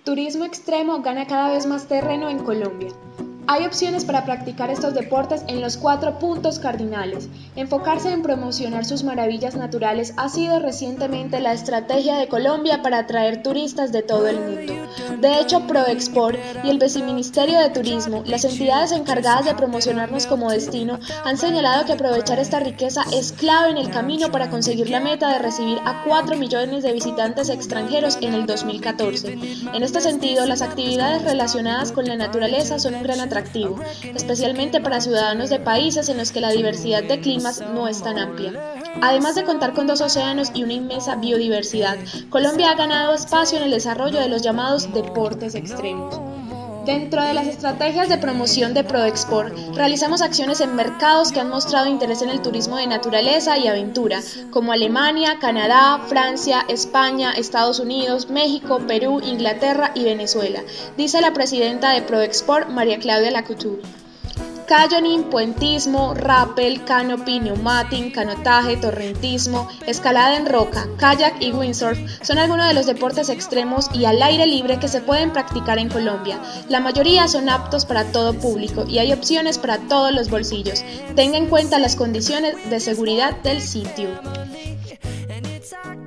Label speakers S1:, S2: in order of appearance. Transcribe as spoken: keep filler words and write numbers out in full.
S1: Turismo extremo gana cada vez más terreno en Colombia. Hay opciones para practicar estos deportes en los cuatro puntos cardinales. Enfocarse en promocionar sus maravillas naturales ha sido recientemente la estrategia de Colombia para atraer turistas de todo el mundo. De hecho, ProExport y el Viceministerio de Turismo, las entidades encargadas de promocionarnos como destino, han señalado que aprovechar esta riqueza es clave en el camino para conseguir la meta de recibir a cuatro millones de visitantes extranjeros en el dos mil catorce. En este sentido, las actividades relacionadas con la naturaleza son un gran atractivo, especialmente para ciudadanos de países en los que la diversidad de climas no es tan amplia. Además de contar con dos océanos y una inmensa biodiversidad, Colombia ha ganado espacio en el desarrollo de los llamados deportes extremos. Dentro de las estrategias de promoción de ProExport, realizamos acciones en mercados que han mostrado interés en el turismo de naturaleza y aventura, como Alemania, Canadá, Francia, España, Estados Unidos, México, Perú, Inglaterra y Venezuela, dice la presidenta de ProExport, María Claudia Lacouture. Canyoning, puentismo, rappel, canopy, neumatic, canotaje, torrentismo, escalada en roca, kayak y windsurf son algunos de los deportes extremos y al aire libre que se pueden practicar en Colombia. La mayoría son aptos para todo público y hay opciones para todos los bolsillos. Tenga en cuenta las condiciones de seguridad del sitio.